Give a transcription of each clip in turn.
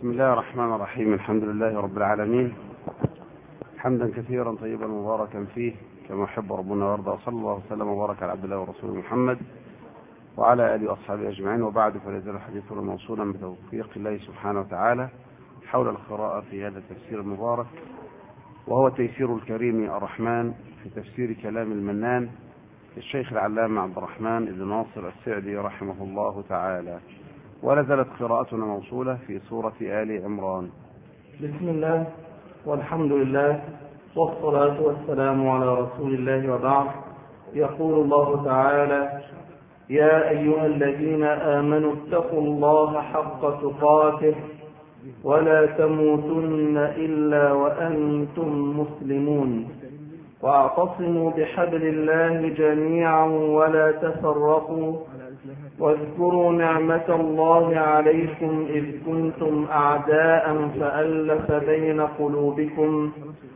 بسم الله الرحمن الرحيم. الحمد لله رب العالمين، حمدا كثيرا طيبا مباركا فيه كما يحب ربنا ويرضى. صلى الله وسلم وبارك على عبد الله ورسوله محمد وعلى آله وأصحابه أجمعين، وبعد، فلا يزال حديثنا موصولا بتوفيق الله سبحانه وتعالى حول القراءة في هذا التفسير المبارك، وهو تيسير الكريم الرحمن في تفسير كلام المنان للشيخ العلامة عبد الرحمن بن ناصر السعدي رحمه الله تعالى. ولا زالت قراءتنا موصولة في سورة آل عمران. بسم الله والحمد لله والصلاة والسلام على رسول الله، وبعد. يقول الله تعالى: يا أيها الذين آمنوا اتقوا الله حق تقاته ولا تموتن إلا وأنتم مسلمون، واعتصموا بحبل الله جميعا ولا تفرقوا، واذكروا نعمة الله عليكم إذ كنتم أعداء فألف بين قلوبكم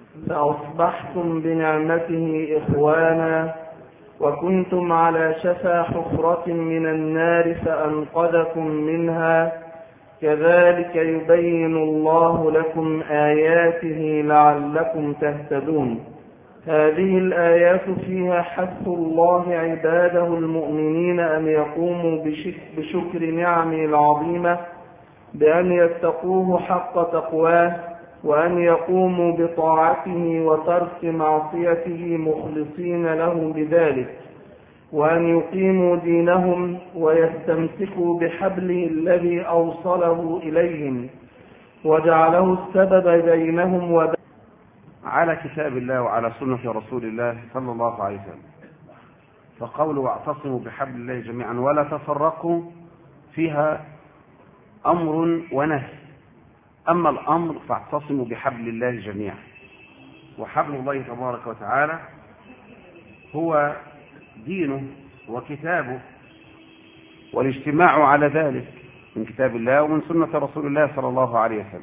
فأصبحتم بنعمته إخوانا، وكنتم على شفا حفرة من النار فأنقذكم منها، كذلك يبين الله لكم آياته لعلكم تهتدون. هذه الآيات فيها حث الله عباده المؤمنين أن يقوموا بشكر نعمه العظيمة بأن يتقوه حق تقواه، وأن يقوموا بطاعته وترك معصيته مخلصين له بذلك، وأن يقيموا دينهم ويستمسكوا بحبله الذي أوصله إليهم وجعله السبب بينهم وبين على كتاب الله وعلى سنة رسول الله صلى الله عليه وسلم. فقوله واعتصموا بحبل الله جميعا ولا تفرقوا فيها أمر ونهي. أما الأمر فاعتصموا بحبل الله جميعا، وحبل الله تبارك وتعالى هو دينه وكتابه، والاجتماع على ذلك من كتاب الله ومن سنة رسول الله صلى الله عليه وسلم.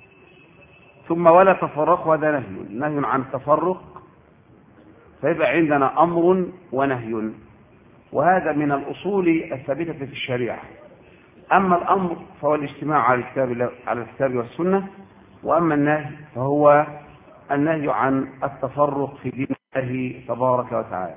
ثم ولا تفرقوا، هذا نهي عن التفرق، فيبقى عندنا أمر ونهي، وهذا من الأصول الثابتة في الشريعة. أما الأمر فهو الاجتماع على الكتاب والسنة، وأما النهي فهو النهي عن التفرق في دين الله تبارك وتعالى.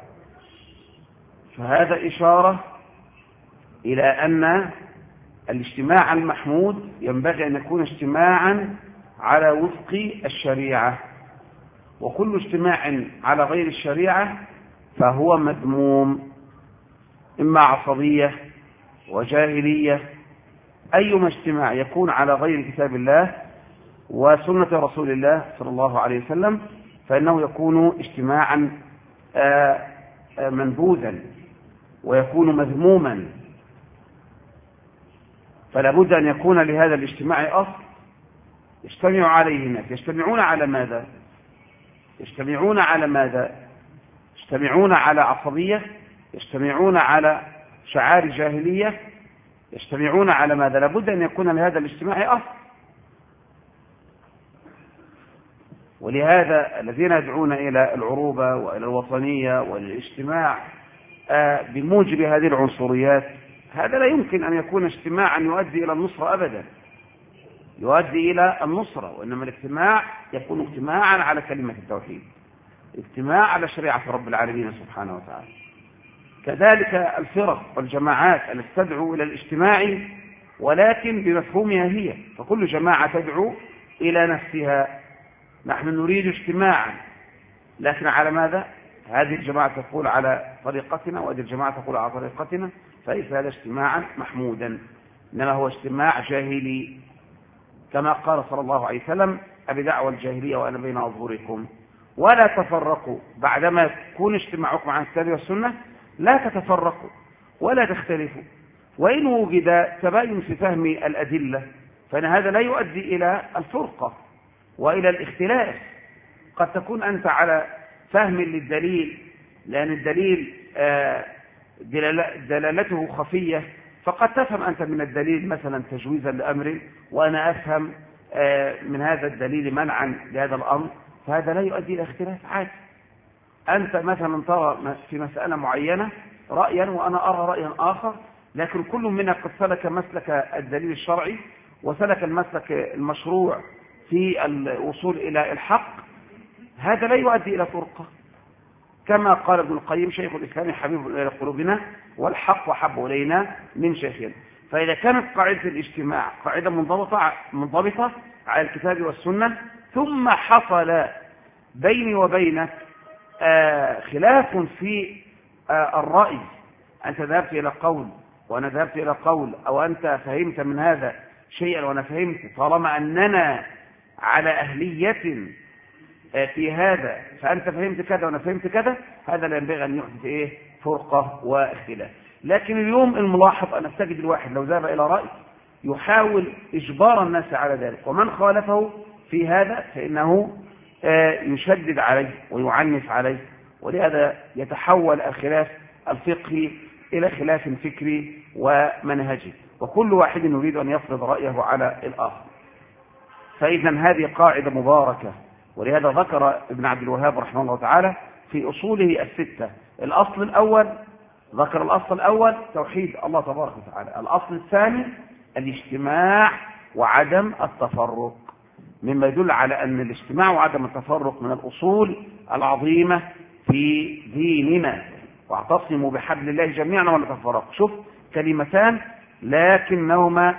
فهذا إشارة إلى أن الاجتماع المحمود ينبغي أن يكون اجتماعا على وفق الشريعة، وكل اجتماع على غير الشريعة فهو مذموم، إما عصبية وجاهلية. أيما اجتماع يكون على غير كتاب الله وسنة رسول الله صلى الله عليه وسلم فإنه يكون اجتماعا منبوذا ويكون مذموما. فلا بد أن يكون لهذا الاجتماع أصل يجتمع عليه الناس. يجتمعون على ماذا؟ يجتمعون على ماذا؟ يجتمعون على عصبية، يجتمعون على شعار جاهلية، يجتمعون على ماذا؟ لابد أن يكون لهذا الاجتماع أصل. ولهذا الذين يدعون إلى العروبة وإلى الوطنية والاجتماع بموجب هذه العنصريات، هذا لا يمكن أن يكون اجتماعا يؤدي إلى النصرة أبدا، يؤدي إلى النصرة. وإنما الاجتماع يكون اجتماعا على كلمة التوحيد، اجتماع على شريعة رب العالمين سبحانه وتعالى. كذلك الفرق والجماعات التي تدعو إلى الاجتماع ولكن بمفهومها هي، فكل جماعة تدعو إلى نفسها. نحن نريد اجتماعا، لكن على ماذا؟ هذه الجماعة تقول على طريقتنا وهذه الجماعة تقول على طريقتنا، فليس هذا اجتماعا محمودا، إنما هو اجتماع جاهلي، كما قال صلى الله عليه وسلم: أبدعوى الجاهلية وأنا بين أظهركم. ولا تفرقوا، بعدما يكون اجتماعكم عن الكتاب والسنة لا تتفرقوا ولا تختلفوا. وإن وجد تباين في فهم الأدلة فإن هذا لا يؤدي إلى الفرقة وإلى الاختلاف. قد تكون أنت على فهم للدليل، لأن الدليل دلالته خفية، فقد تفهم أنت من الدليل مثلا تجويزا لأمر، وأنا أفهم من هذا الدليل منعا لهذا الأمر، فهذا لا يؤدي إلى اختلاف عادي. أنت مثلا ترى في مسألة معينة رأيا وأنا أرى رأيا آخر، لكن كل منا قد سلك مسلك الدليل الشرعي وسلك المسلك المشروع في الوصول إلى الحق، هذا لا يؤدي إلى فرقة، كما قال ابن القيم: شيخ الإسلام حبيب إلى قلوبنا والحق أحب إلينا من شيخنا. فإذا كانت قاعدة الاجتماع قاعدة منضبطة على الكتاب والسنة، ثم حصل بيني وبينك خلاف في الرأي، أنت ذهبت إلى قول وأنا ذهبت إلى قول، أو أنت فهمت من هذا شيئا وأنا فهمت، طالما أننا على أهلية في هذا، فأنت فهمت كذا وأنا فهمت كذا، هذا لا ينبغي أن يحدث فرقة واختلاف. لكن اليوم الملاحظ أن تجد الواحد لو ذهب إلى رأي يحاول إجبار الناس على ذلك، ومن خالفه في هذا فإنه يشدد عليه ويعنف عليه، ولهذا يتحول الخلاف الفقهي إلى خلاف فكري ومنهجي، وكل واحد يريد أن يفرض رأيه على الآخر. فإذا هذه قاعدة مباركة، ولهذا ذكر ابن عبد الوهاب رحمه الله تعالى في أصوله الستة الأصل الأول، ذكر الأصل الأول توحيد الله تبارك وتعالى، الأصل الثاني الاجتماع وعدم التفرق، مما يدل على أن الاجتماع وعدم التفرق من الأصول العظيمة في ديننا. واعتصموا بحبل الله جميعا ولا تفرقوا، شوف كلمتان لكنهما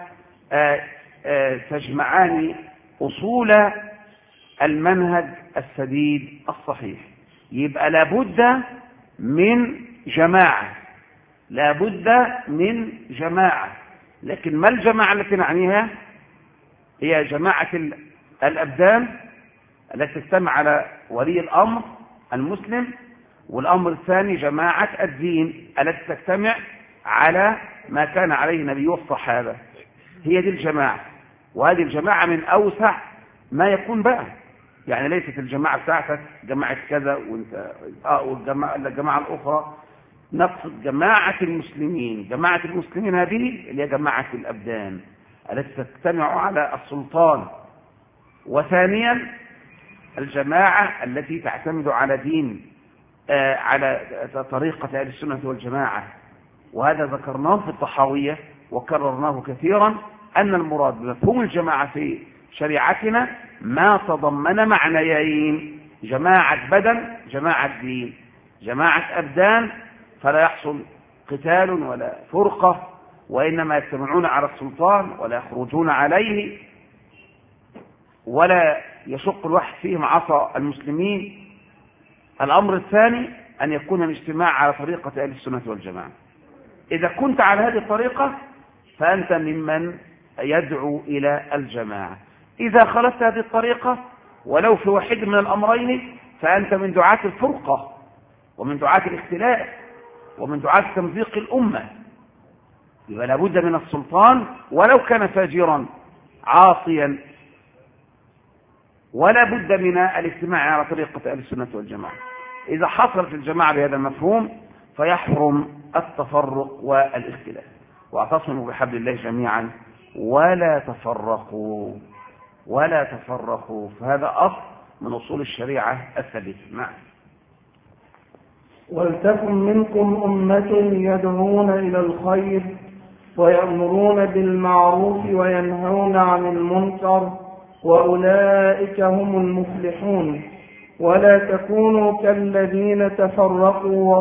تجمعان أصول المنهج السديد الصحيح. يبقى لابد من جماعة، لابد من جماعة، لكن ما الجماعة التي نعنيها؟ هي جماعة الأبدان التي تجتمع على ولي الأمر المسلم، والأمر الثاني جماعة الدين التي تجتمع على ما كان عليه النبي والصحابة. هي دي الجماعة، وهذه الجماعة من أوسع ما يكون بقى، يعني ليست الجماعة بتاعتك جماعة كذا وانت والجماعة الأخرى، نقصد جماعة المسلمين. جماعة المسلمين هذه اللي هي جماعة الأبدان التي تجتمع على السلطان. وثانيا الجماعة التي تعتمد على دين على طريقة أهل السنة والجماعة، وهذا ذكرناه في الطحاوية وكررناه كثيرا، أن المراد بمفهوم الجماعة في شريعتنا ما تضمن معنيين: جماعة بدن، جماعة دين. جماعة أبدان فلا يحصل قتال ولا فرقة، وإنما يجتمعون على السلطان ولا يخرجون عليه، ولا يشق الواحد فيهم عصا المسلمين. الأمر الثاني أن يكون الاجتماع على طريقة أهل السنة والجماعة. إذا كنت على هذه الطريقة فأنت ممن يدعو إلى الجماعة. إذا خلفت هذه الطريقة ولو في واحد من الأمرين فأنت من دعاة الفرقة ومن دعاة الاختلاف ومن دعاة تمزيق الأمة. يبقى لابد من السلطان ولو كان فاجرا عاصيا، ولا بد من الاجتماع على طريقة أهل السنة والجماعة. إذا حصلت الجماعة بهذا المفهوم فيحرم التفرق والاختلاف. واعتصموا بحبل الله جميعا ولا تفرقوا، ولا تفرقوا، فهذا أصل من أصول الشريعة الثابتة. نعم. ولتكن منكم أمة يدعون إلى الخير ويأمرون بالمعروف وينهون عن المنكر وأولئك هم المفلحون. ولا تكونوا كالذين تفرقوا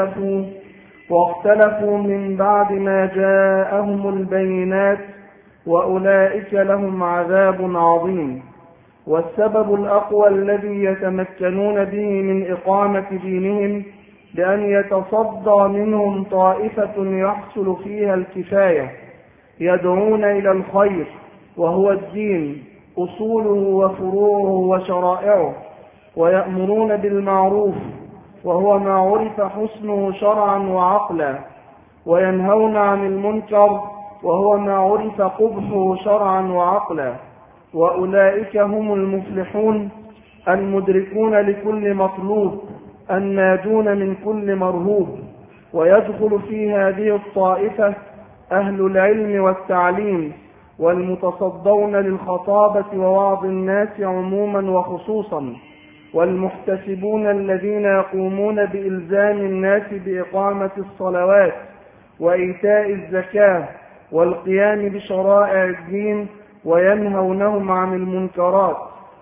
واختلفوا من بعد ما جاءهم البينات وأولئك لهم عذاب عظيم. والسبب الأقوى الذي يتمكنون به من إقامة دينهم بأن يتصدى منهم طائفة يحصل فيها الكفاية، يدعون إلى الخير وهو الدين أصوله وفروعه وشرائعه، ويأمرون بالمعروف وهو ما عرف حسنه شرعا وعقلا، وينهون عن المنكر وهو ما عرف قبحه شرعا وعقلا. وأولئك هم المفلحون المدركون لكل مطلوب الناجون من كل مرهوب. ويدخل في هذه الطائفة أهل العلم والتعليم والمتصدون للخطابة ووعظ الناس عموما وخصوصا، والمحتسبون الذين يقومون بإلزام الناس بإقامة الصلوات وإيتاء الزكاة والقيام بشرائع الدين وينهونهم عن المنكرات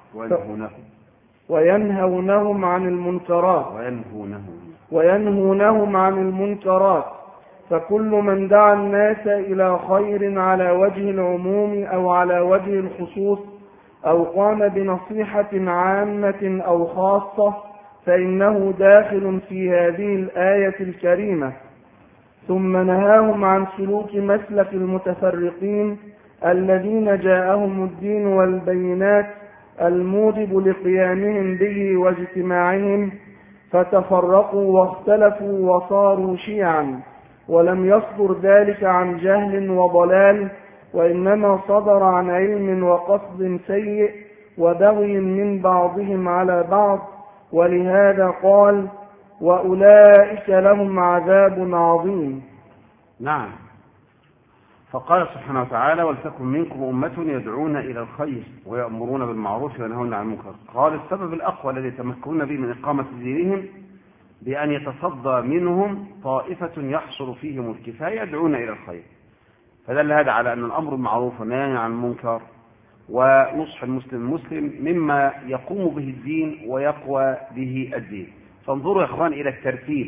وينهونهم عن المنكرات فكل من دعا الناس إلى خير على وجه العموم أو على وجه الخصوص أو قام بنصيحة عامة أو خاصة فإنه داخل في هذه الآية الكريمة. ثم نهاهم عن سلوك مسلك المتفرقين الذين جاءهم الدين والبينات الموجب لقيامهم به واجتماعهم فتفرقوا واختلفوا وصاروا شيعا، ولم يصدر ذلك عن جهل وضلال، وإنما صدر عن علم وقصد سيء وبغي من بعضهم على بعض. ولهذا قال: وأولئك لهم عذاب عظيم. نعم. فقال سبحانه وتعالى: ولتكن منكم أمة يدعون إلى الخير ويأمرون بالمعروف وينهون عن المنكر. قال: السبب الأقوى الذي يتمكنون به من إقامة دينهم بأن يتصدى منهم طائفة يحصل فيهم الكفاية يدعون إلى الخير. فدل هذا على أن الأمر بالمعروف والنهي عن المنكر ونصح المسلم مما يقوم به الدين ويقوى به الدين. فانظروا يا إخوان إلى الترتيب.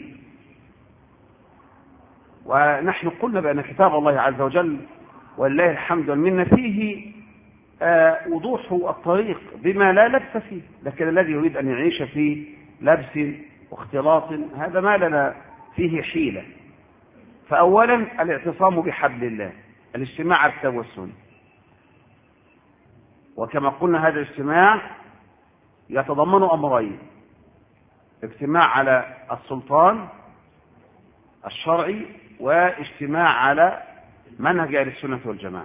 ونحن قلنا بأن كتاب الله عز وجل ولله الحمد والمنة فيه وضوح الطريق بما لا لبس فيه، لكن الذي يريد أن يعيش في لبس واختلاط هذا ما لنا فيه حيلة. فأولا الاعتصام بحبل الله، الاجتماع على الكتاب والسنة. وكما قلنا هذا الاجتماع يتضمن أمرين: اجتماع على السلطان الشرعي واجتماع على منهج أهل السنة والجماعة.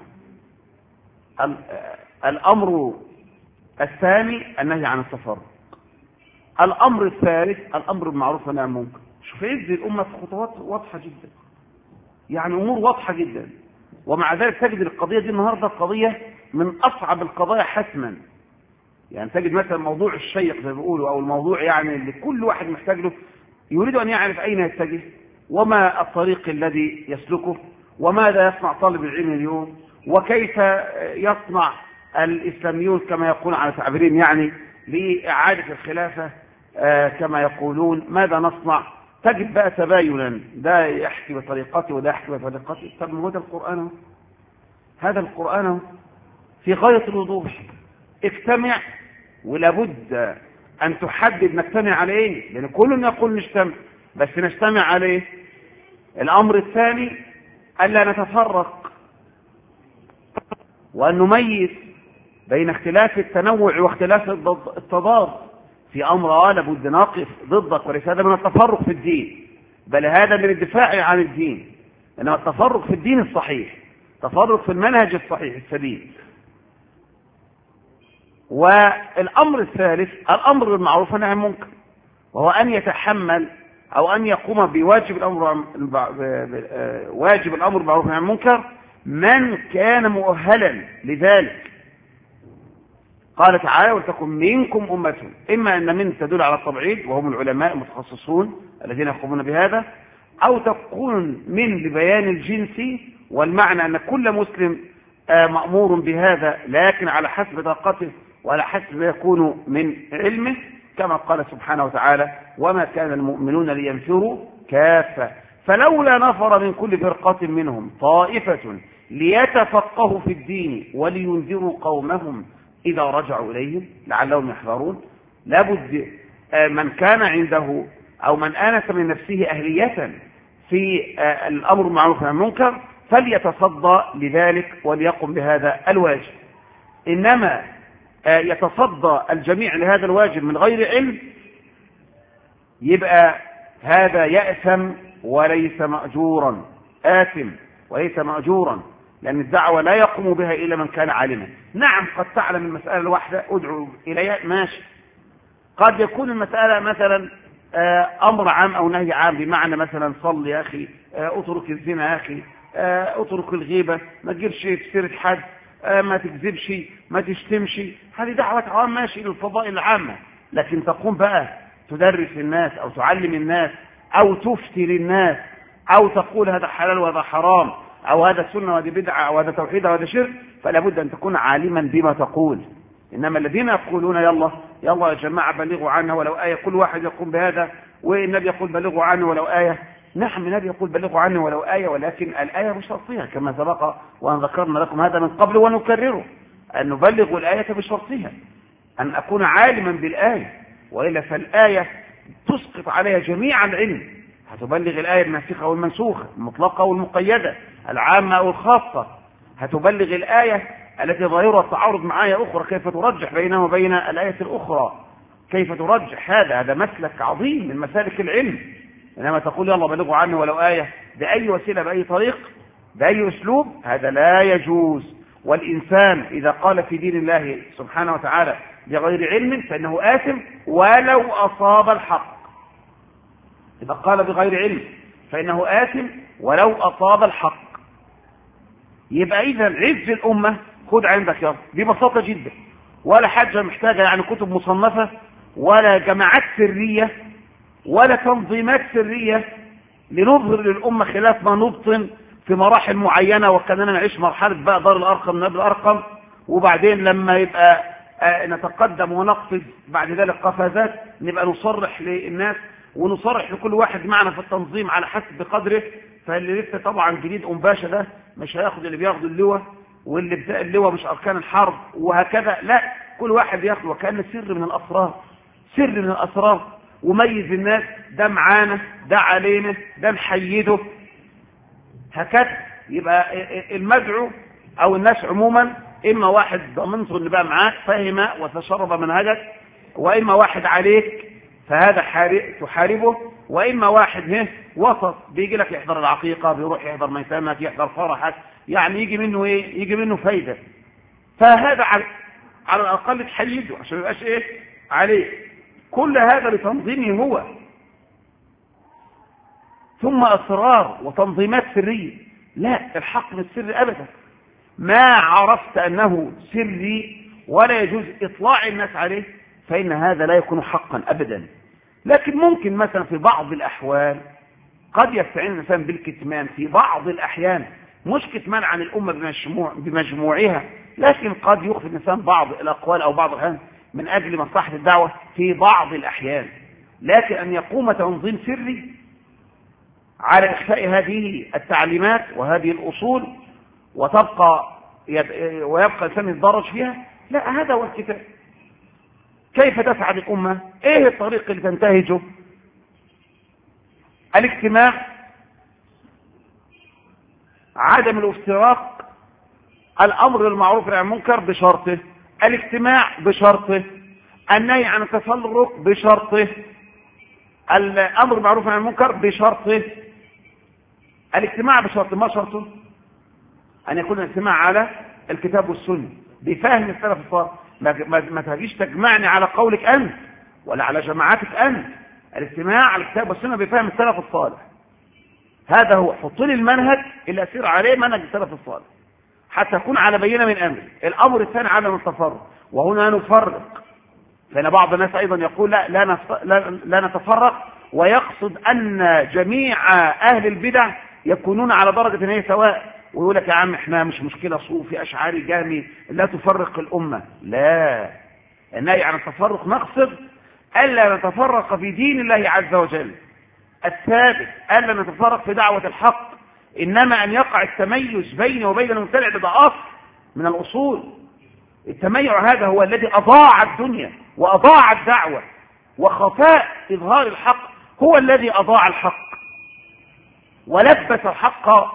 الأمر الثاني النهي عن التفرق. الأمر الثالث الأمر بالمعروف والنهي عن المنكر. شوف يجزي الأمة في خطوات واضحة جدا، يعني أمور واضحة جدا، ومع ذلك تجد القضية دي النهاردة قضية من أصعب القضايا حسما. يعني تجد مثلا موضوع الشيق زي ما بيقولوا، أو الموضوع يعني اللي كل واحد محتاج له، يريد أن يعرف أين يتجه وما الطريق الذي يسلكه وماذا يصنع طالب العلم اليوم وكيف يصنع الإسلاميون كما يقولون على تعبيرهم يعني لإعادة الخلافة كما يقولون، ماذا نصنع؟ تجد بقى تباينا، ده يحكي بطريقته وده يحكي بطريقته. طب هو ده القرآن، هذا القرآن في غاية الوضوح. اجتمع، ولابد أن تحدد نجتمع على إيه، لأن كل يقول نجتمع، بس نجتمع عليه. الأمر الثاني ألا نتفرق، وأن نميز بين اختلاف التنوع واختلاف التضاد. في أمر لابد نقف ضدك، وليس هذا من التفرق في الدين، بل هذا من الدفاع عن الدين. إنما التفرق في الدين الصحيح، تفرق في المنهج الصحيح السبيل. والأمر الثالث الأمر بالمعروف والنهي عن المنكر، وهو أن يتحمل أو أن يقوم بواجب الأمر بالمعروف والنهي عن المنكر من كان مؤهلا لذلك. قال تعالى: ولتكن منكم أمة. إما أن من تدل على التبعيد وهم العلماء المتخصصون الذين يقومون بهذا، أو تكون من لبيان الجنس، والمعنى أن كل مسلم مأمور بهذا، لكن على حسب طاقته وعلى حسب ما يكون من علمه، كما قال سبحانه وتعالى: وما كان المؤمنون لينفروا كافة فلولا نفر من كل فرقة منهم طائفة ليتفقهوا في الدين ولينذروا قومهم إذا رجعوا إليهم لعلهم يحذرون. لابد من كان عنده أو من آنس من نفسه أهلية في الأمر بالمعروف والنهي عن المنكر فليتصدى لذلك وليقم بهذا الواجب. إنما يتصدى الجميع لهذا الواجب من غير علم، يبقى هذا يأثم وليس مأجورا، آثم وليس مأجورا، لأن الدعوة لا يقوم بها إلا من كان عالما. نعم قد تعلم المسألة الواحدة ادعو إليها، ماشي. قد يكون المسألة مثلا أمر عام أو نهي عام، بمعنى مثلا صل يا أخي، اترك الزنا يا أخي، اترك الغيبة، ما تجيبش في سيرة حد، ما تكذبش، ما تشتمش. هذه دعوة عام ماشي للفضائل العامة. لكن تقوم بقى تدرس الناس أو تعلم الناس أو تفتي للناس أو تقول هذا حلال وهذا حرام أو هذا سنة وهذه بدعة أو هذا توحيد أو هذا شرك، فلا بد أن تكون عالما بما تقول. إنما الذين يقولون يلا يا جماعة بلغوا عنه ولو آية، كل واحد يقوم بهذا، والنبي يقول بلغوا عنه ولو آية. نعم النبي يقول بلغوا عنه ولو آية، ولكن الآية بشرطها كما سبق وأن ذكرنا لكم هذا من قبل ونكرره، أن نبلغ الآية بشرطها، أن أكون عالما بالآية، وإلا فالآية تسقط عليها جميع العلم. هتبلغ الآية الناسخة والمنسوخة، المطلقة والمقيدة، العامة أو الخاصة. هتبلغ الآية التي ظاهرها التعارض مع آية أخرى، كيف ترجح بينها وبين الآية الأخرى، كيف ترجح. هذا مسلك عظيم من مسالك العلم. إنما تقول يلا بلغوا عنه ولو آية بأي وسيلة بأي طريق بأي أسلوب، هذا لا يجوز. والإنسان إذا قال في دين الله سبحانه وتعالى بغير علم فإنه آثم ولو أصاب الحق. إذا قال بغير علم فإنه آثم ولو أصاب الحق. يبقى إذا عز الأمة خد عندك يا ببساطة جدا، ولا حاجة محتاجة يعني كتب مصنفة ولا جماعات سرية ولا تنظيمات سرية لنظهر للأمة خلاف ما نبطن في مراحل معينة، وكاننا نعيش مرحلة بقى دار الأرقم نبل الأرقم، وبعدين لما يبقى نتقدم ونقفز بعد ذلك قفزات نبقى نصرح للناس ونصرح لكل واحد معنا في التنظيم على حسب بقدره. فاللي لسه طبعا جديد باشا ده مش هياخد اللي بياخد اللواء، واللي بتاع اللواء مش أركان الحرب وهكذا، لا، كل واحد بياخد وكأن سر من الأسرار، سر من الأسرار، وميز الناس ده معانا ده علينا ده نحيده هكذا. يبقى المدعو أو الناس عموما إما واحد ضمنته اللي بقى معاك فهم وتشرب منهجك، وإما واحد عليك فهذا تحاربه، وإما واحد وسط بيجي لك يحضر العقيقة، بيروح يحضر ميتمك، يحضر فرحك، يعني يجي منه إيه؟ يجي منه فايدة. فهذا على الأقل تحيده عشان ما يبقاش إيه عليه. كل هذا لتنظيمه هو، ثم أسرار وتنظيمات سرية. لا، الحق مش سري أبدا. ما عرفت أنه سري ولا يجوز إطلاع الناس عليه فإن هذا لا يكون حقا أبدا. لكن ممكن مثلا في بعض الأحوال قد يستعين الإنسان بالكتمان في بعض الأحيان، مش كتمان عن الأمة بمجموعها، لكن قد يخفي الإنسان بعض الأقوال أو بعض الأحيان من أجل مصلحة الدعوة في بعض الأحيان. لكن أن يقوم تنظيم سري على إخفاء هذه التعليمات وهذه الأصول ويبقى الإنسان يتدرج فيها، لا، هذا هو الكتاب. كيف تسعد الأمة؟ إيه الطريق اللي تنتهجه؟ الاجتماع، عدم الافتراق، الأمر بالمعروف والنهي عن المنكر بشرطه، الاجتماع بشرطه، النهي عن التفرق بشرطه، الأمر بالمعروف والنهي عن المنكر بشرطه. الاجتماع بشرطه، ما شرطه؟ أن يكون الاجتماع على الكتاب والسنة بفهم السلف الصالح. ما تجيش تجمعني على قولك أنت ولا على جماعاتك أنت. الاجتماع على الكتاب والسنة بفهم السلف الصالح، هذا هو. حط لي المنهج اللي أسير عليه منهج السلف الصالح حتى أكون على بينة من أمري. الأمر الثاني عدم التفرق، وهنا نفرق، لأن بعض الناس أيضا يقول لا نتفرق، ويقصد أن جميع أهل البدع يكونون على درجة هي سواء، ويقول لك يا عم احنا مش مشكلة صوفي أشعري جهمي لا تفرق الأمة. لا، النهي عن التفرق نقصد ألا نتفرق في دين الله عز وجل الثابت، ألا نتفرق في دعوة الحق، إنما أن يقع التميز بيني وبين المبتدع بضعف من الأصول. التميع هذا هو الذي أضاع الدنيا وأضاع الدعوة، وخفاء إظهار الحق هو الذي أضاع الحق ولبس الحق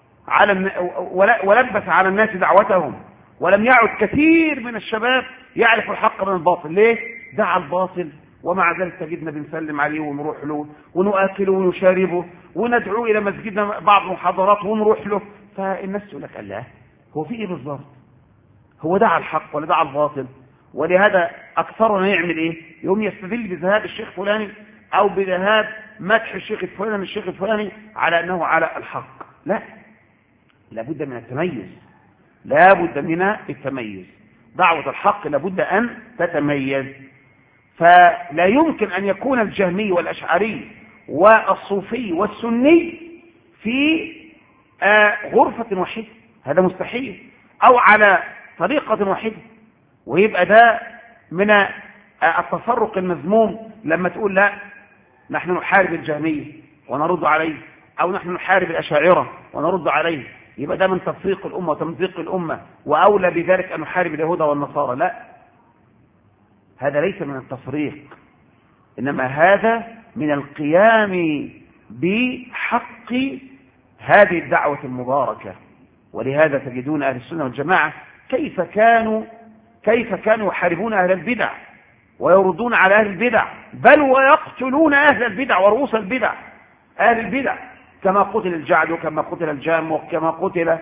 ولبس على الناس دعوتهم، ولم يعد كثير من الشباب يعرف الحق من الباطل. ليه؟ دعا الباطل، ومع ذلك تجدنا بنسلم عليه ونروح له ونؤكله ونشاربه وندعوه إلى مسجدنا بعض المحاضرات ونروح له. فالناس تقول لك الله، هو في إيه بالضبط؟ هو دعا الحق ولا دعا الباطل؟ ولهذا أكثرنا يعمل إيه؟ يوم يستدل بذهاب الشيخ فلاني أو بذهاب مدح الشيخ الفلاني على أنه على الحق. لا، لابد من التميز، لابد من التميز. دعوة الحق لابد أن تتميز. فلا يمكن أن يكون الجهمي والأشعري والصوفي والسني في غرفة واحدة، هذا مستحيل، أو على طريقة واحدة. ويبقى ده من التفرق المذموم لما تقول لا نحن نحارب الجهمية ونرد عليه، أو نحن نحارب الأشاعرة ونرد عليه، يبقى ده من تفريق الأمة وتمزيق الأمة، وأولى بذلك أن نحارب اليهود والنصارى. لا، هذا ليس من التفريق، إنما هذا من القيام بحق هذه الدعوة المباركة. ولهذا تجدون أهل السنة والجماعة كيف كانوا يحاربون أهل البدع ويردون على أهل البدع، بل ويقتلون أهل البدع ورؤوس البدع، أهل البدع، كما قتل الجعد وكما قتل الجام وكما قتل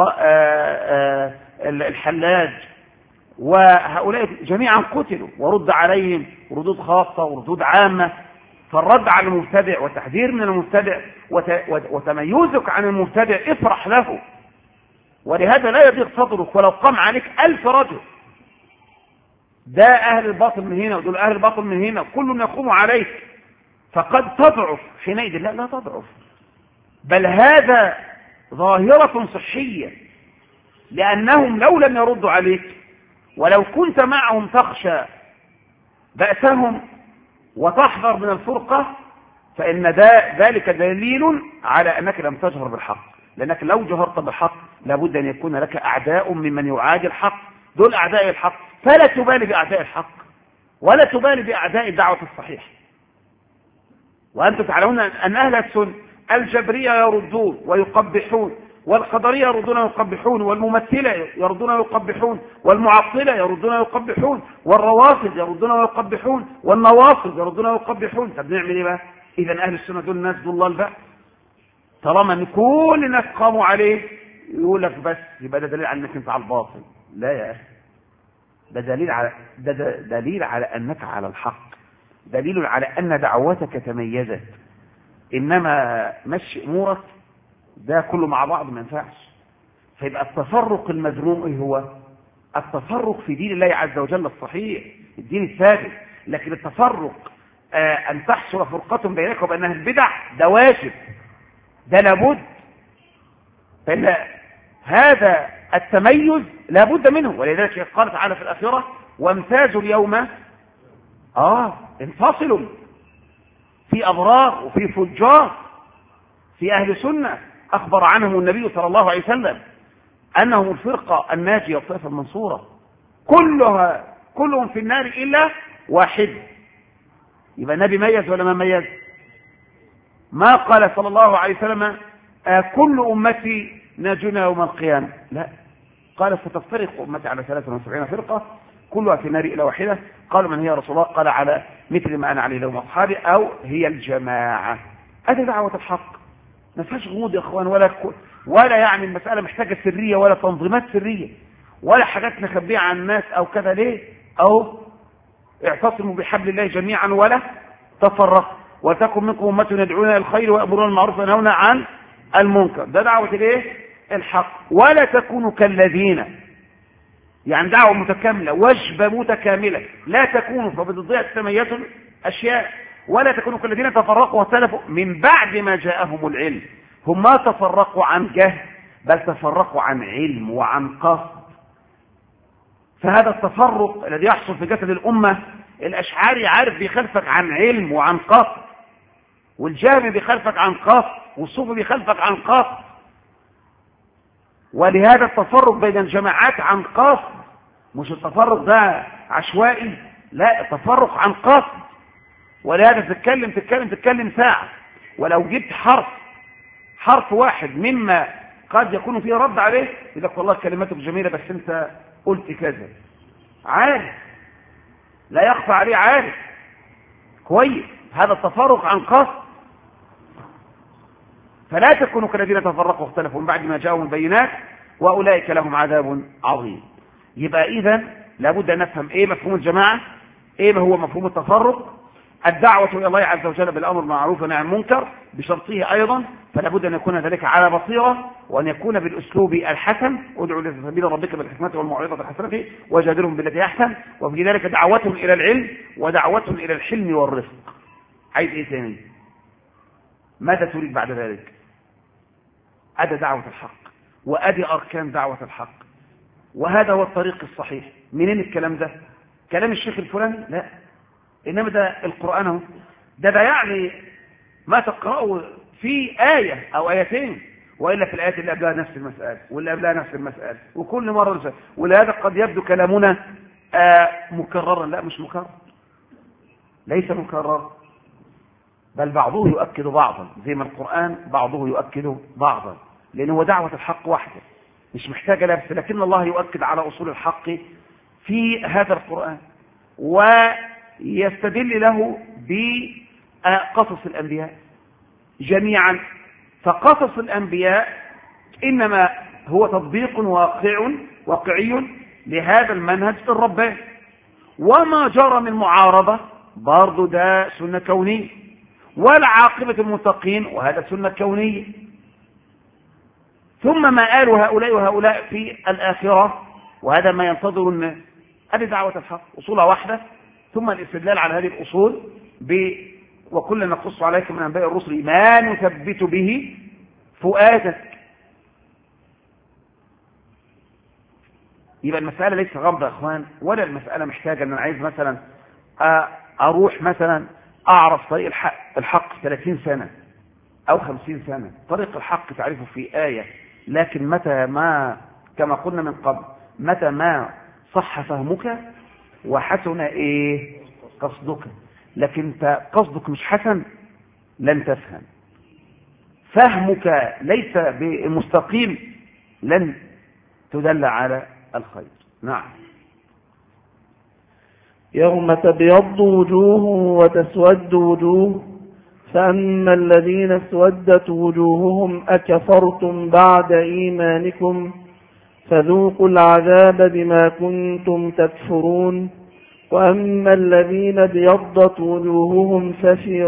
الحلاج، وهؤلاء جميعا قتلوا ورد عليهم ردود خاصة وردود عامة. فالرد على المبتدع وتحذير من المبتدع وتميزك عن المبتدع افرح له، ولهذا لا يضيق صدرك ولو قام عليك 1000 رجل، ده أهل الباطل من هنا ودول أهل الباطل من هنا، كل يقوم عليك، فقد تضعف حينئذ. لا تضعف، بل هذا ظاهرة صحية، لأنهم لو لم يردوا عليك ولو كنت معهم تخشى بأسهم وتحذر من الفرقة، فإن ذلك دليل على أنك لم تجهر بالحق، لأنك لو جهرت بالحق لابد أن يكون لك أعداء ممن يعادي الحق، دول أعداء الحق، فلا تبالي بأعداء الحق ولا تبالي بأعداء الدعوة الصحيحة. وأنتم تعلمون أن أهل السنة الجبرية يردون ويقبحون، والقدرية يردون ويقبحون، والممثلة يردون ويقبحون، والمعطلة يردون ويقبحون، والروافض يردون ويقبحون، والنواصب يردون ويقبحون. طب نعمل ايه بقى؟ إذا أهل السنة دول ناس ضلال بقى، طالما ان كل الناس قاموا عليه يقول لك بس يبقى ده دليل على انك انت على الباطل. لا يا أخي، ده دليل على أنك على الحق، دليل على أن دعوتك تميزت. إنما مشي أمورك ده كله مع بعض ما ينفعش. فيبقى التفرق المذموم ايه هو؟ التفرق في دين الله عز وجل الصحيح، الدين الثابت. لكن التفرق أن تحصل فرقة بينك وبين أهل البدع ده واجب، ده لابد، فإن هذا التميز لابد منه. ولذلك قال تعالى في الآخرة وامتازوا اليوم، انفصلوا في أبرار وفي فجار. في أهل سنة أخبر عنهم النبي صلى الله عليه وسلم أنهم الفرقة الناجية والطائفة المنصورة، كلهم في النار إلا واحد. يبقى النبي ميز ولا ما ميز؟ ما قال صلى الله عليه وسلم كل أمتي ناجون يوم القيامة، لا، قال ستفترق أمتي على 73 فرقة كلها في النار إلا واحدة. قالوا من هي رسول الله؟ قال على مثل ما أنا عليه لهم أصحابي، أو هي الجماعة. هذه دعوة الحق، ما فيهاش غموض يا اخوان، ولا يعني المسألة محتاجة سرية ولا تنظيمات سرية ولا حاجات نخبيها عن الناس أو كذا. ليه؟ أو اعتصموا بحبل الله جميعا ولا تفرقوا وتكن منكم أمة يدعون إلى الخير ويأمرون بالمعروف وينهون عن المنكر. ده دعوة الايه؟ الحق. ولا تكونوا كالذين، يعني دعوة متكاملة، وجبة متكاملة، لا تكونوا فبتضيع تميز الأشياء. ولا تكونوا كالذين تفرقوا واختلفوا من بعد ما جاءهم العلم. هم ما تفرقوا عن جهل، بل تفرقوا عن علم وعن قصد. فهذا التفرق الذي يحصل في جسد الأمة، الأشعاري عارف بيخلفك عن علم وعن قصد، والجهمي بيخلفك عن قصد، والصوفي بيخلفك عن قصد. ولهذا التفرق بين الجماعات عن قصد، مش التفرق ده عشوائي، لا، التفرق عن قصد. ولهذا تتكلم ساعة، ولو جبت حرف واحد مما قد يكون فيه رد عليه يقول لك والله كلماتك جميلة بس انت قلت كذا، عارف، لا يخفى عليه، عارف كويس. هذا التفرق عن قصد. فلا تكونوا كالذين تفرقوا واختلفوا من بعد ما جاءهم البينات وأولئك لهم عذاب عظيم. يبقى إذن لابد أن نفهم إيه مفهوم الجماعة، إيه هو مفهوم التفرق. الدعوة إلى الله عز وجل بالأمر بالمعروف والنهي عن المنكر بشرطه أيضا، فلا بد أن يكون ذلك على بصيرة، وأن يكون بالأسلوب الحسن. ادعو إلى سبيل ربك بالحكمة والموعظة الحسنة وجادلهم بالتي أحسن. وفي ذلك دعوة إلى العلم ودعوة إلى الحلم والرفق. عايز إيه ثاني؟ ماذا تريد بعد ذلك؟ أدي دعوة الحق وأدي أركان دعوة الحق، وهذا هو الطريق الصحيح. منين الكلام ده؟ كلام الشيخ الفلاني؟ لا، إنما ده القرآن اهو. ده يعني ما تقرأه في آية أو آيتين، وإلا في الآيات اللي قبلها نفس المسألة واللي قبلها نفس المسألة وكل مرة. ولهذا قد يبدو كلامنا مكررا. لا، مش مكرر، ليس مكرر، بل بعضه يؤكد بعضا، زي ما القرآن بعضه يؤكد بعضا، لأنه هو دعوة الحق واحدة مش محتاجة لبس. لكن الله يؤكد على أصول الحق في هذا القرآن، ويستدل له بقصص الأنبياء جميعا. فقصص الأنبياء إنما هو تطبيق واقعي لهذا المنهج الرباني، وما جرى من معارضة برضو ده سنة كونية، والعاقبة المتقين وهذا سنة كونية. ثم ما قالوا هؤلاء وهؤلاء في الآخرة، وهذا ما ينتظر الناس. هذه دعوة الحق أصولها واحدة، ثم الاستدلال على هذه الأصول وكل نقص عليك من أنباء الرسل ما نثبت به فؤادك. يبقى المسألة ليس غمضة يا أخوان، ولا المسألة محتاجة أن أنا عايز مثلا أروح مثلا أعرف طريق الحق 30 سنة أو 50 سنة. طريق الحق تعرفه في آية، لكن متى ما كما قلنا من قبل، متى ما صح فهمك وحسن قصدك. لكن انت قصدك مش حسن لن تفهم، فهمك ليس بمستقيم لن تدل على الخير. نعم. يوم تبيض وجوه وتسود وجوه، فأما الذين اسودت وجوههم أكفرتم بعد إيمانكم فذوقوا العذاب بما كنتم تكفرون. وأما الذين ابيضت وجوههم ففي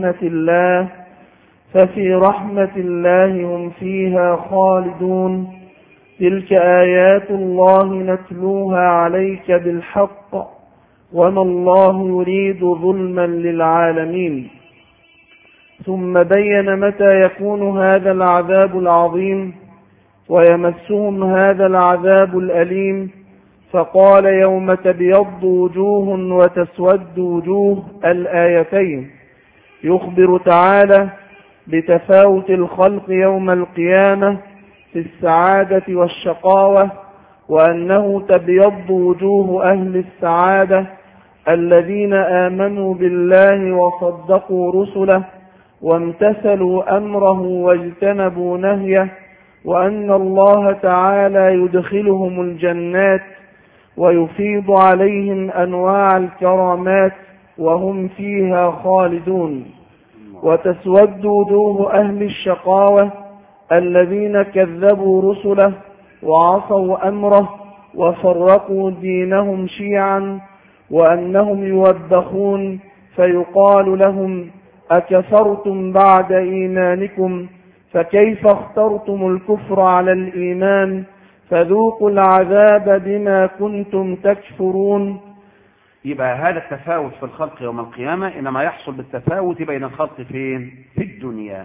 رحمة الله هم فيها خالدون. تلك آيات الله نتلوها عليك بالحق وما الله يريد ظلما للعالمين. ثم بين متى يكون هذا العذاب العظيم ويمسهم هذا العذاب الأليم، فقال يوم تبيض وجوه وتسود وجوه الآيتين، يخبر تعالى بتفاوت الخلق يوم القيامة في السعادة والشقاوة، وأنه تبيض وجوه أهل السعادة الذين آمنوا بالله وصدقوا رسله وامتثلوا أمره واجتنبوا نهيه، وأن الله تعالى يدخلهم الجنات ويفيض عليهم أنواع الكرامات وهم فيها خالدون. وتسود وجوه أهل الشقاوة الذين كذبوا رسله وعصوا أمره وفرقوا دينهم شيعا، وأنهم يوبخون فيقال لهم أكفرتم بعد إيمانكم فكيف اخترتم الكفر على الإيمان فذوقوا العذاب بما كنتم تكفرون. يبقى هذا التفاوت في الخلق يوم القيامة إنما يحصل بالتفاوت بين الخلق فين؟ في الدنيا.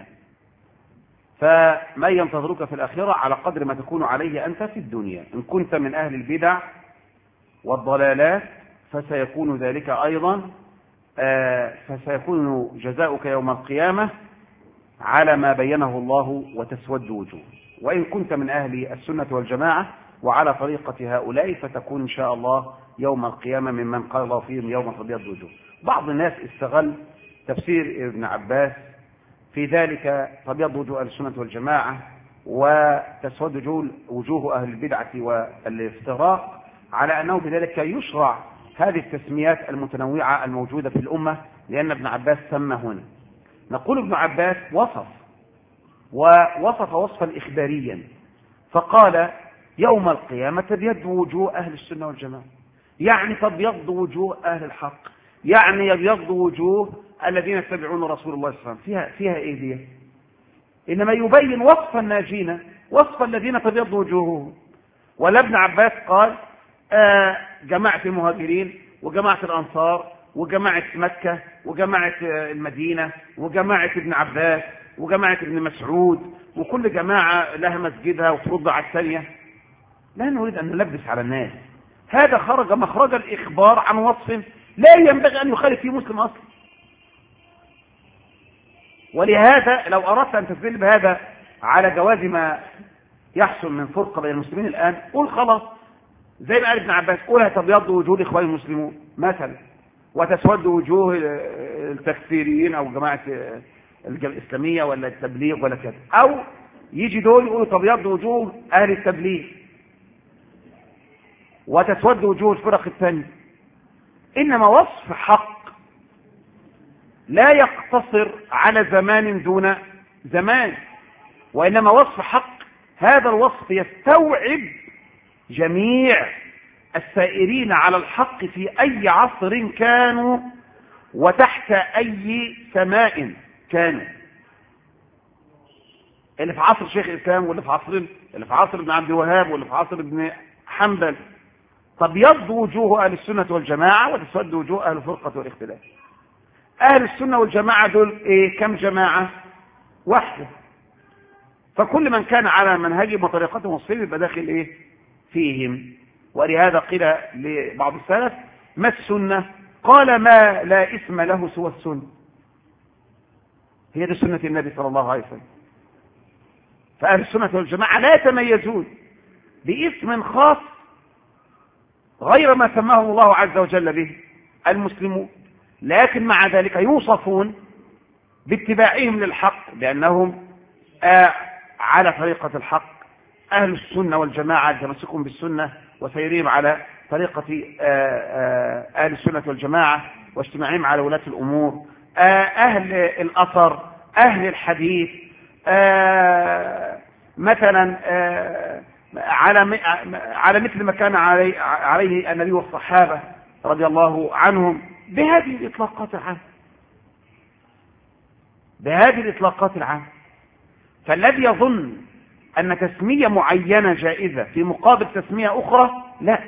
فما ينتظرك في الآخرة على قدر ما تكون عليه أنت في الدنيا. إن كنت من أهل البدع والضلالات فسيكون ذلك أيضا فسيكون جزاؤك يوم القيامة على ما بينه الله وتسود وجوه. وإن كنت من أهل السنة والجماعة وعلى طريقة هؤلاء فتكون إن شاء الله يوم القيامة ممن قال الله فيهم يوم تبيض وجوه. بعض الناس استغل تفسير ابن عباس في ذلك تبيض وجوه أهل السنة والجماعة وتسود وجوه أهل البدعة والافتراء على أنه بذلك يشرع هذه التسميات المتنوعة الموجودة في الأمة، لأن ابن عباس سمى هنا. نقول ابن عباس ووصف وصفا إخباريا فقال يوم القيامة تبيض وجوه أهل السنة والجماعة، يعني تبيض وجوه أهل الحق، يعني يبيض وجوه الذين يتبعون رسول الله صلى الله عليه وسلم. فيها إيه دي؟ إنما يبين وصف الناجين، وصف الذين تبيض وجوههم. ولا ابن عباس قال جماعة المهاجرين وجماعة الأنصار وجماعة مكة وجماعة المدينة وجماعة ابن عباس وجماعة ابن مسعود وكل جماعة لها مسجدها وترد على الثانية. لا نريد أن نلبس على الناس، هذا خرج مخرج الإخبار عن وصف لا ينبغي أن يخالف فيه مسلم أصلا. ولهذا لو أردت أن تستدل بهذا على جواز ما يحصل من فرقة بين المسلمين الآن، قل خلاص زي ما قال ابن عباس، قولها تبيض وجوه إخوان المسلمون مثلا وتسود وجوه التكفيريين أو جماعة الإسلامية ولا التبليغ ولا كذا، أو يجي دول يقولوا تبيض وجوه أهل التبليغ وتسود وجوه الفرق الثانية. إنما وصف حق لا يقتصر على زمان دون زمان، وإنما وصف حق هذا الوصف يستوعب جميع السائرين على الحق في أي عصر كانوا وتحت أي سماء كانوا، اللي في عصر شيخ الإسلام واللي في عصر ابن عبد الوهاب واللي في عصر ابن حنبل. تبيض وجوه أهل السنة والجماعة وتسود وجوه أهل الفرقة والاختلاف. أهل السنة والجماعة دول إيه؟ كم جماعة؟ واحدة. فكل من كان على منهجهم وطريقتهم الصحيحة يبقى داخل إيه؟ فيهم. ولهذا قيل لبعض السلف ما السنة؟ قال ما لا اسم له سوى السنة. هي دي سنة النبي صلى الله عليه وسلم. فأهل السنة والجماعة لا يتميزون باسم خاص غير ما سماه الله عز وجل به المسلمون، لكن مع ذلك يوصفون باتباعهم للحق بأنهم على طريقة الحق، أهل السنة والجماعة تمسكهم بالسنة وسيرهم على طريقة أهل السنة والجماعة واجتماعهم على ولاة الأمور، أهل الأثر، أهل الحديث، مثلا على مثل ما كان عليه النبي والصحابة رضي الله عنهم، بهذه الإطلاقات العامة. فالذي يظن أن تسمية معينة جائزة في مقابل تسمية أخرى، لا.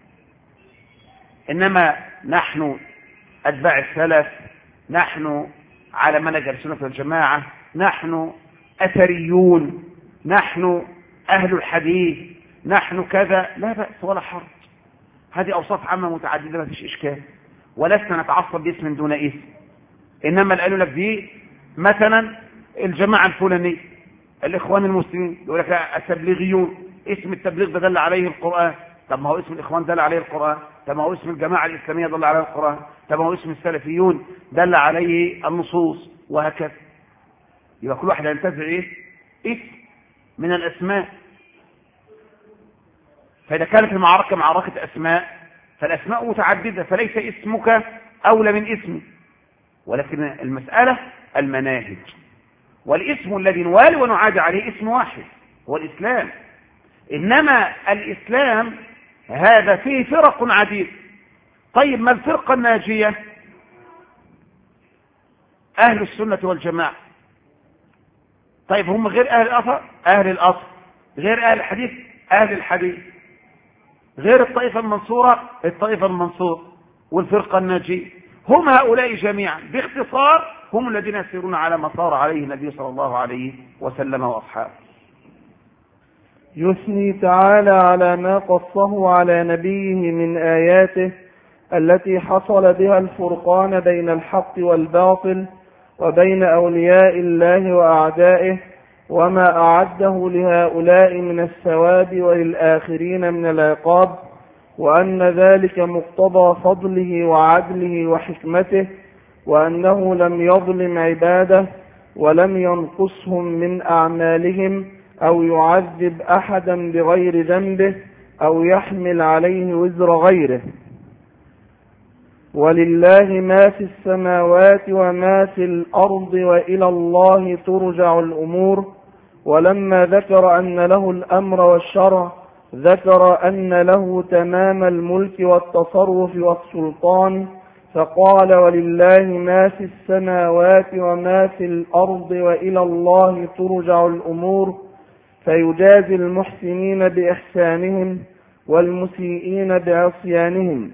إنما نحن أتباع السلف، نحن على منهج السنة والجماعة، نحن أثريون، نحن أهل الحديث، نحن كذا، لا بأس ولا حرج. هذه أوصاف عامة متعددة ما فيش إشكال، ولسنا نتعصب باسم دون اسم. إنما قالوا لك دي مثلا الجماعة الفلانية الإخوان المسلمين، يقول لك التبليغيون، اسم التبليغ ده دل عليه القرآن، طب ما هو اسم الإخوان دل عليه القرآن، طب ما هو اسم الجماعة الإسلامية دل عليه القرآن، طب ما هو اسم السلفيون دل عليه النصوص، وهكذا. يبقى كل واحد ينتزع ايه؟ اسم من الأسماء. فإذا كانت المعركة معركة أسماء فالأسماء متعددة، فليس اسمك أولى من اسمي، ولكن المسألة المناهج. والاسم الذي نوالي ونعادي عليه اسم واحد هو الإسلام. إنما الإسلام هذا فيه فرق عديدة. طيب ما الفرقة الناجية؟ أهل السنة والجماعة. طيب هم غير أهل الأثر؟ أهل الأثر. غير أهل الحديث؟ أهل الحديث. غير الطائفة المنصورة؟ الطائفة المنصورة. والفرقة الناجية هم هؤلاء جميعا. باختصار هم الذين يسيرون على ما صار عليه النبي صلى الله عليه وسلم وأصحابه. يثني تعالى على ما قصه على نبيه من آياته التي حصل بها الفرقان بين الحق والباطل وبين أولياء الله وأعدائه، وما أعده لهؤلاء من الثواب وللآخرين من العقاب، وأن ذلك مقتضى فضله وعدله وحكمته، وأنه لم يظلم عباده ولم ينقصهم من أعمالهم أو يعذب أحدا بغير ذنبه أو يحمل عليه وزر غيره. ولله ما في السماوات وما في الأرض وإلى الله ترجع الأمور. ولما ذكر أن له الأمر والشرع ذكر أن له تمام الملك والتصرف والسلطان، فقال ولله ما في السماوات وما في الأرض وإلى الله ترجع الأمور، فيجازي المحسنين بإحسانهم والمسيئين بعصيانهم.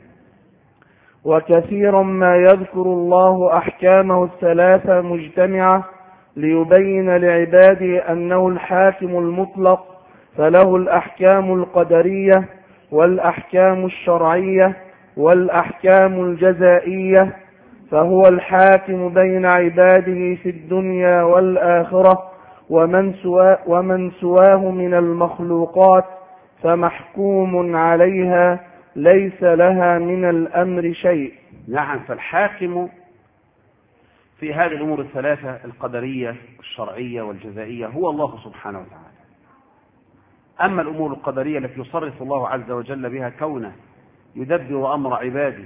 وكثيرا ما يذكر الله أحكامه الثلاثة مجتمعة ليبين لعباده أنه الحاكم المطلق، فله الأحكام القدرية والأحكام الشرعية والأحكام الجزائية، فهو الحاكم بين عباده في الدنيا والآخرة، ومن سواه من المخلوقات فمحكوم عليها ليس لها من الأمر شيء. نعم، فالحاكم في هذه الأمور الثلاثة القدرية والشرعية والجزائية هو الله سبحانه وتعالى. أما الأمور القدرية التي يصرف الله عز وجل بها كونه يدبر أمر عباده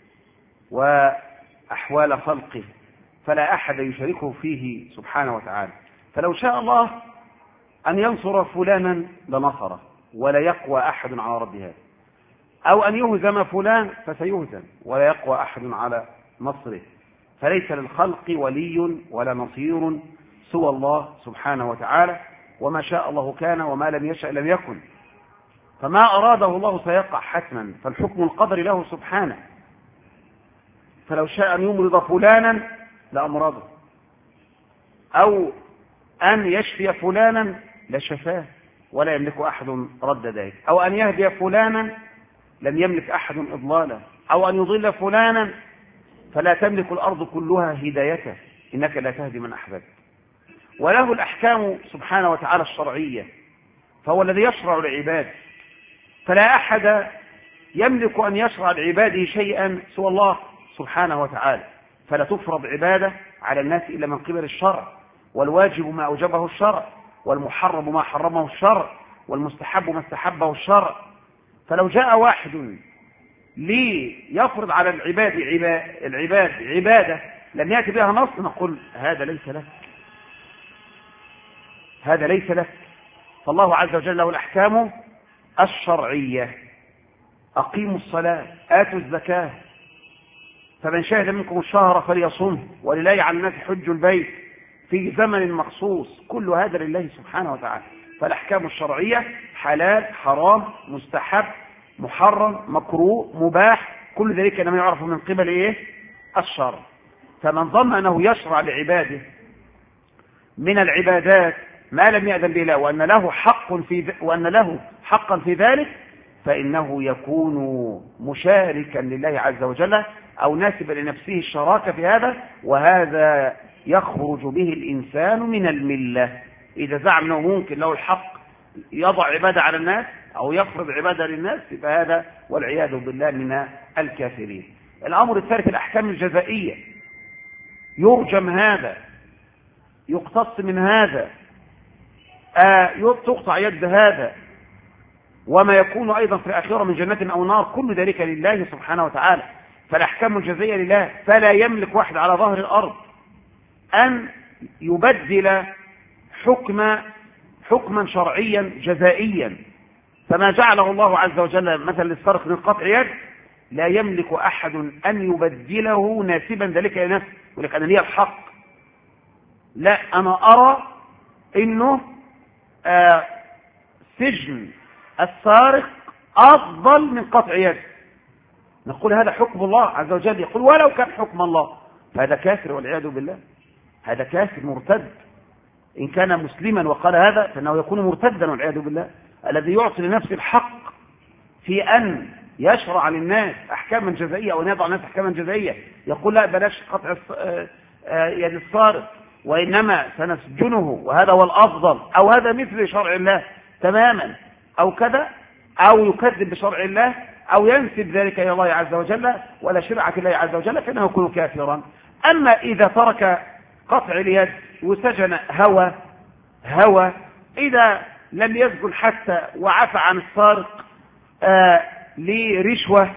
وأحوال خلقه فلا أحد يشاركه فيه سبحانه وتعالى. فلو شاء الله أن ينصر فلانا لنصره ولا يقوى أحد على رد هذا، أو أن يهزم فلان فسيهزم ولا يقوى أحد على نصره، فليس للخلق ولي ولا نصير سوى الله سبحانه وتعالى، وما شاء الله كان وما لم يشأ لم يكن، فما أراده الله سيقع حتما، فالحكم القدري له سبحانه. فلو شاء أن يمرض فلانا لأمرضه، أو أن يشفي فلانا لشفاه ولا يملك أحد رد ذلك، أو أن يهدي فلانا لم يملك أحد إضلاله، أو أن يضل فلانا فلا تملك الأرض كلها هدايته، إنك لا تهدي من أحببت. وله الأحكام سبحانه وتعالى الشرعية، فهو الذي يشرع لعباده، فلا أحد يملك أن يشرع لعباده شيئا سوى الله سبحانه وتعالى، فلا تفرض عبادة على الناس إلا من قبل الشرع، والواجب ما أوجبه الشرع، والمحرم ما حرمه الشرع، والمستحب ما استحبه الشرع. فلو جاء واحد ليفرض على العباد عبادة لم يأتي بها نص نقول هذا ليس لك، هذا ليس لك. فالله عز وجل له الأحكام الشرعية: أقيموا الصلاة، آتوا الزكاة، فمن شهد منكم الشهر فليصمه، ولله على الناس حج البيت في زمن مخصوص. كل هذا لله سبحانه وتعالى. فالأحكام الشرعية حلال، حرام، مستحب، محرم، مكروه، مباح، كل ذلك لم يعرف من قبل الشرع. فمن ظن أنه يشرع لعباده من العبادات ما لم يأذن به الله وأن له حقا في ذلك فإنه يكون مشاركا لله عز وجل أو ناسبا لنفسه الشراكة في هذا، وهذا يخرج به الإنسان من الملة. إذا زعم أنه ممكن له الحق يضع عبادة على الناس أو يفرض عبادة للناس فهذا والعياذ بالله من الكافرين. الأمر الثالث: الأحكام الجزائية. يرجم هذا، يقتص من هذا، تقطع يد هذا، وما يكون أيضا في الآخرة من جنة أو نار، كل ذلك لله سبحانه وتعالى. فالأحكام الجزائية لله، فلا يملك واحد على ظهر الأرض أن يبدل حكما شرعيا جزائيا. فما جعله الله عز وجل مثلا للسرق من قطع يد لا يملك أحد أن يبدله ناسبا ذلك لنفسه، ولك أنا لي الحق. لا، أنا أرى إنه سجن السارق أفضل من قطع يد. نقول هذا حكم الله عز وجل. يقول ولو كان حكم الله، فهذا كافر والعياذ بالله، هذا كافر مرتد. إن كان مسلما وقال هذا فإنه يكون مرتدا والعياذ بالله. الذي يعطي لنفسه الحق في أن يشرع للناس أحكاما جزائية أو أن يضع للناس أحكاما جزائية يقول لا بلاش قطع يد السارق وإنما سنسجنه وهذا هو الأفضل، أو هذا مثل شرع الله تماما، أو كذا، أو يكذب بشرع الله، أو ينسب ذلك إلى الله عز وجل ولا شرعة الله عز وجل، فإنه يكون كافرا. أما إذا ترك قطع اليد وسجن هوى إذا لم يسجن حتى وعفى عن السارق لرشوة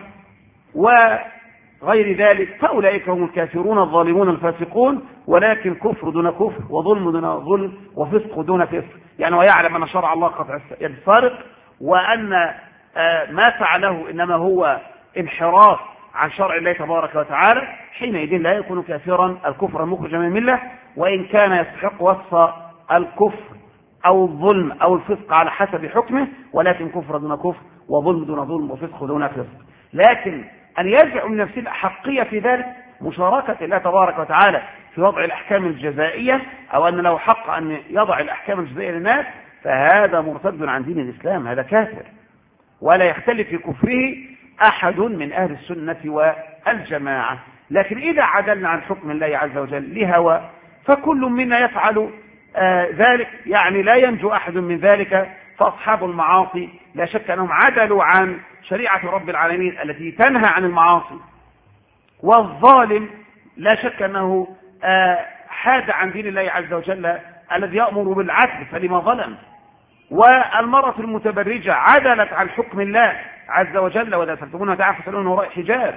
وغير ذلك، فأولئك هم الكافرون الظالمون الفاسقون، ولكن كفر دون كفر وظلم دون ظلم وفسق دون فسق. يعني ويعلم أن شرع الله قطع يد السارق، وأن ما فعله إنما هو انحراف عن شرع الله تبارك وتعالى، حينئذ لا يكون كافرا الكفر المخرج من الملة، وإن كان يستحق وصف الكفر أو الظلم أو الفسق على حسب حكمه، ولكن كفر دون كفر وظلم دون ظلم وفسق دون فسق. لكن أن يرجع من نفسه الأحقية في ذلك مشاركة الله تبارك وتعالى في في وضع الأحكام الجزائية أو أن له حق أن يضع الأحكام الجزائية للناس، فهذا مرتد عن دين الإسلام، هذا كافر، ولا يختلف في كفره أحد من أهل السنة والجماعة. لكن إذا عدلنا عن حكم الله عز وجل لهوى فكل منا يفعل ذلك، يعني لا ينجو أحد من ذلك. فأصحاب المعاصي لا شك أنهم عدلوا عن شريعة رب العالمين التي تنهى عن المعاصي، والظالم لا شك أنه حاد عن دين الله عز وجل الذي يأمر بالعدل فلما ظلم. والمرأة المتبرجة عدلت عن حكم الله عز وجل، وإذا سألتمونها تعالى فاسألوهن وراء حجاب.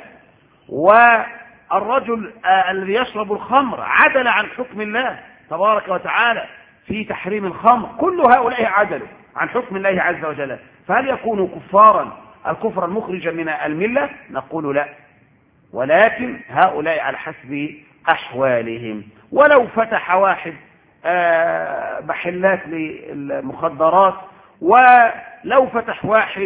والرجل الذي يشرب الخمر عدل عن حكم الله تبارك وتعالى في تحريم الخمر. كل هؤلاء عدلوا عن حكم الله عز وجل، فهل يكونوا كفارا الكفر المخرج من الملة؟ نقول لا، ولكن هؤلاء على حسب أحوالهم. ولو فتح واحد محلات للمخدرات، ولو فتح واحد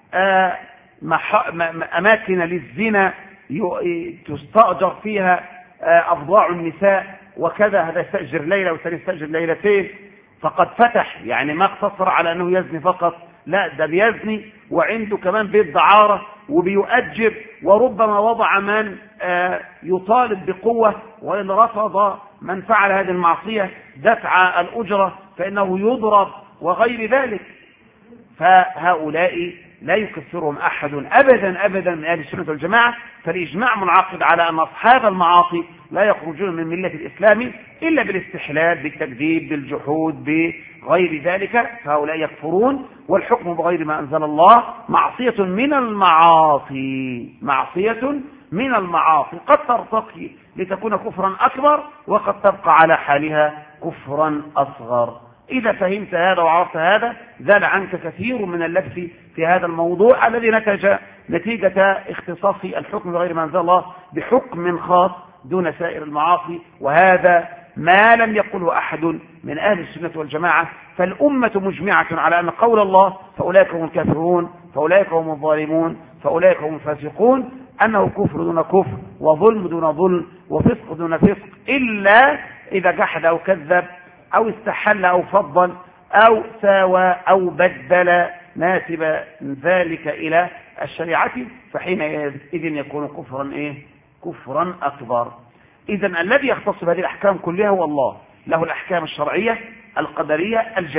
أماكن للزنا تستأجر فيها أبضاع النساء وكذا، هذا يستأجر ليلة والثاني يستأجر ليلتين، فقد فتح، يعني ما اقتصر على أنه يزني فقط، لا ده بيزني وعنده كمان بيت دعارة وبيؤجر، وربما وضع من يطالب بقوة، وإن رفض من فعل هذه المعصية دفع الأجرة فإنه يضرب وغير ذلك. فهؤلاء لا يكفرهم أحد أبدا أبدا من أهل السنة والجماعة، فالإجماع منعقد على أن أصحاب المعاصي لا يخرجون من ملة الإسلام إلا بالاستحلال، بالتكذيب، بالجحود، بغير ذلك، فهؤلاء يكفرون. والحكم بغير ما أنزل الله معصية من المعاصي، معصية من المعاصي قد ترتقي لتكون كفرا أكبر، وقد تبقى على حالها كفرا أصغر. إذا فهمت هذا وعرفت هذا زال عنك كثير من اللبس في هذا الموضوع الذي نتج نتيجة اختصاص الحكم بغير ما أنزل الله بحكم خاص دون سائر المعاصي، وهذا ما لم يقله أحد من أهل السنة والجماعة. فالأمة مجمعة على أن قول الله فأولئك هم الكافرون، فأولئك هم الظالمون، فأولئك هم الفاسقون، أنه كفر دون كفر، وظلم دون ظلم، وفسق دون فسق، إلا إذا جحد أو كذب أو استحل أو فضل أو ساوى أو بدل ناسب ذلك إلى الشريعة، فحينئذ يكون كفرا كفرا أكبر. إذن الذي يختص بهذه الأحكام كلها هو الله، له الأحكام الشرعية القدرية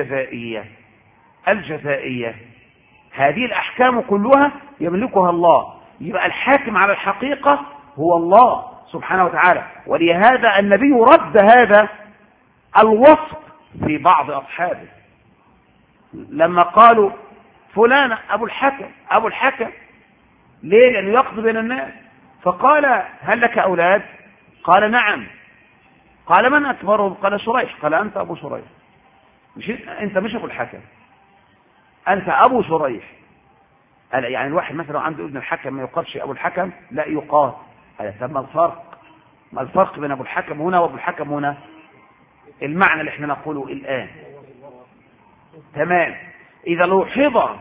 الجزائية. هذه الأحكام كلها يملكها الله، يبقى الحاكم على الحقيقة هو الله سبحانه وتعالى. ولهذا النبي رد هذا الوصف في بعض أصحابه لما قالوا فلان أبو الحكم ليه؟ لأنه يقضي بين الناس. فقال هل لك أولاد؟ قال نعم. قال من أكبرهم؟ قال شريح. قال أنت أبو شريح، أنت مش أبو الحكم، أنت أبو شريح. يعني الواحد مثلا عنده ابن الحكم ما يقالش أبو الحكم، لا يقال. ما الفرق بين أبو الحكم هنا وأبو الحكم هنا؟ المعنى اللي احنا نقوله الآن تمام. إذا لوحظ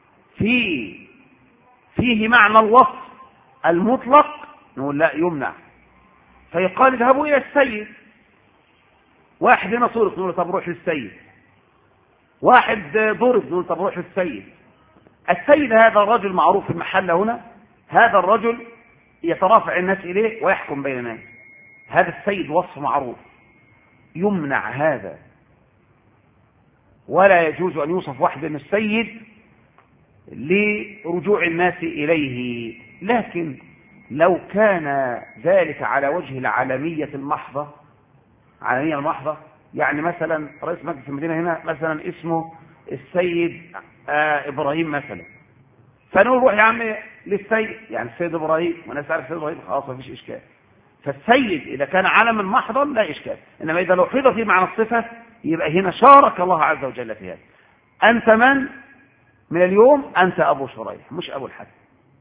فيه معنى الوصف المطلق نقول لا، يمنع. فيقال اذهبوا إلى السيد، واحد هنا صورة نقول طب روح للسيد، واحد ضرب نقول طب روح للسيد. السيد هذا الرجل معروف في المحل هنا، هذا الرجل يترافع الناس إليه ويحكم بين الناس، هذا السيد وصف معروف، يمنع هذا، ولا يجوز أن يوصف واحد من السيد لرجوع الناس إليه. لكن لو كان ذلك على وجه العالمية المحضة، يعني مثلا رئيس مجلس المدينة هنا مثلا اسمه السيد إبراهيم مثلا، فنقول روح يا عم للسيد، يعني السيد إبراهيم، وناس عارف السيد إبراهيم خلاص ما فيش إشكال. فالسيد إذا كان علما محضا لا إشكال، إنما إذا لوحظ في معنى الصفة يبقى هنا شارك الله عز وجل في هذا. أنت من اليوم أنت أبو شريح مش أبو الحكم.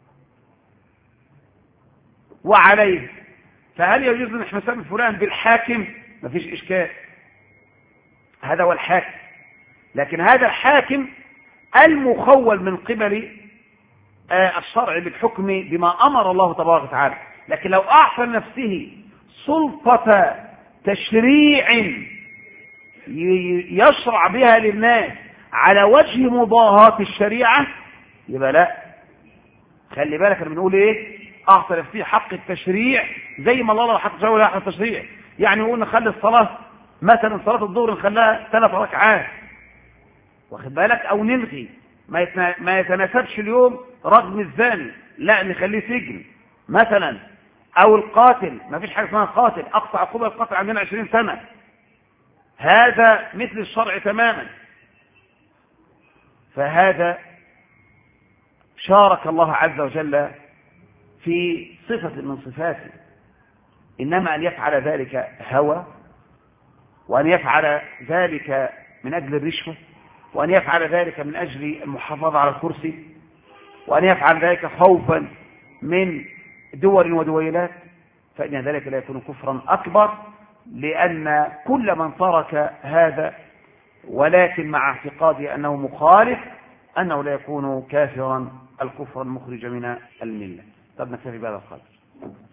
وعليه فهل يجوز أن احنا نسمي فلان بالحاكم؟ ما فيش إشكال، هذا هو الحاكم. لكن هذا الحاكم المخول من قبل الشرع بالحكم بما أمر الله تبارك وتعالى. لكن لو أعطى نفسه سلطة تشريع يشرع بها للناس على وجه مضاهاة الشريعة، يبقى لا. خلي بالك انا بنقول ايه؟ اعترف فيه حق التشريع زي ما الله لو حق التشريع ولا حق التشريع. يعني نقول نخلي الصلاة مثلا صلاة الظهر نخليها 3 ركعات، واخد بالك، او نلغي ما يتناسبش اليوم رجم الزاني، لا نخليه سجن مثلا، او القاتل ما فيش حاجه اسمها قاتل، اقصى عقوبه القتل عندنا 20 سنه. هذا مثل الشرع تماما. فهذا شارك الله عز وجل في صفة من صفاته، إنما أن يفعل ذلك هوى، وأن يفعل ذلك من أجل الرشوة، وأن يفعل ذلك من أجل المحافظة على الكرسي، وأن يفعل ذلك خوفا من دول ودويلات، فإن ذلك لا يكون كفرا أكبر، لأن كل من ترك هذا ولكن مع اعتقاده أنه مخالف أنه لا يكون كافرا الكفر المخرج من الملة. طب نكتفي بهذا القدر.